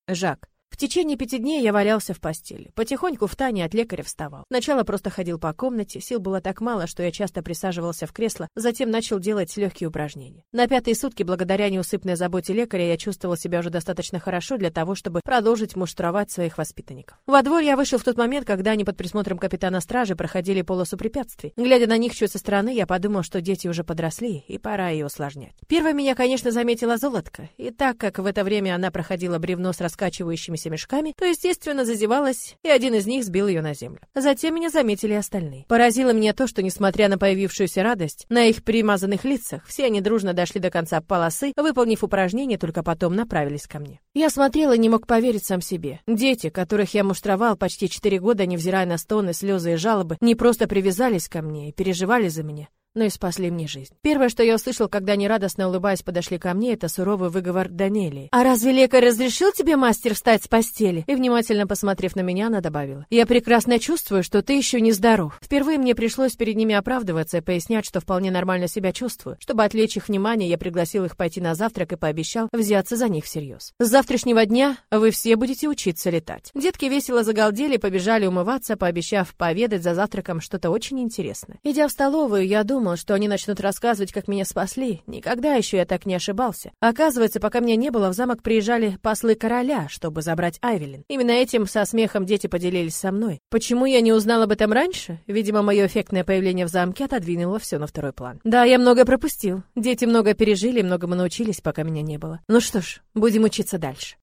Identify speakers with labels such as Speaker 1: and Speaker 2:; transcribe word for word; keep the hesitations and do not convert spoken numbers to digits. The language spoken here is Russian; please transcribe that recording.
Speaker 1: Жак. В течение пяти дней я валялся в постели. Потихоньку втайне от лекаря вставал. Сначала просто ходил по комнате, сил было так мало, что я часто присаживался в кресло, затем начал делать легкие упражнения. На пятые сутки, благодаря неусыпной заботе лекаря, я чувствовал себя уже достаточно хорошо для того, чтобы продолжить муштровать своих воспитанников. Во двор я вышел в тот момент, когда они под присмотром капитана стражи проходили полосу препятствий. Глядя на них чуть со стороны, я подумал, что дети уже подросли, и пора ее усложнять. Первой меня, конечно, заметила Золотка, и так как в это время она проходила бревно с раскачивающимися мешками, то, естественно, зазевалась, и один из них сбил ее на землю. Затем меня заметили остальные. Поразило меня то, что, несмотря на появившуюся радость, на их примазанных лицах, все они дружно дошли до конца полосы, выполнив упражнение, только потом направились ко мне. Я смотрел и не мог поверить сам себе. Дети, которых я муштровал почти четыре года, невзирая на стоны, слезы и жалобы, не просто привязались ко мне и переживали за меня, но и спасли мне жизнь. Первое, что я услышал, когда они, радостно улыбаясь, подошли ко мне, это суровый выговор Данелии. «А разве лекарь разрешил тебе, мастер, встать с постели?» И, внимательно посмотрев на меня, она добавила: «Я прекрасно чувствую, что ты еще не здоров». Впервые мне пришлось перед ними оправдываться и пояснять, что вполне нормально себя чувствую. Чтобы отвлечь их внимание, я пригласил их пойти на завтрак и пообещал взяться за них всерьез. С завтрашнего дня вы все будете учиться летать. Детки весело загалдели и побежали умываться, пообещав поведать за завтраком что-то очень интересное. Идя в столовую, я думал, что они начнут рассказывать, как меня спасли. Никогда еще я так не ошибался. Оказывается, пока меня не было, в замок приезжали послы короля, чтобы забрать Айвелин. Именно этим со смехом дети поделились со мной. Почему я не узнал об этом раньше? Видимо, мое эффектное появление в замке отодвинуло все на второй план. Да, я многое пропустил. Дети много пережили и многому научились, пока меня не было. Ну что ж, будем учиться дальше.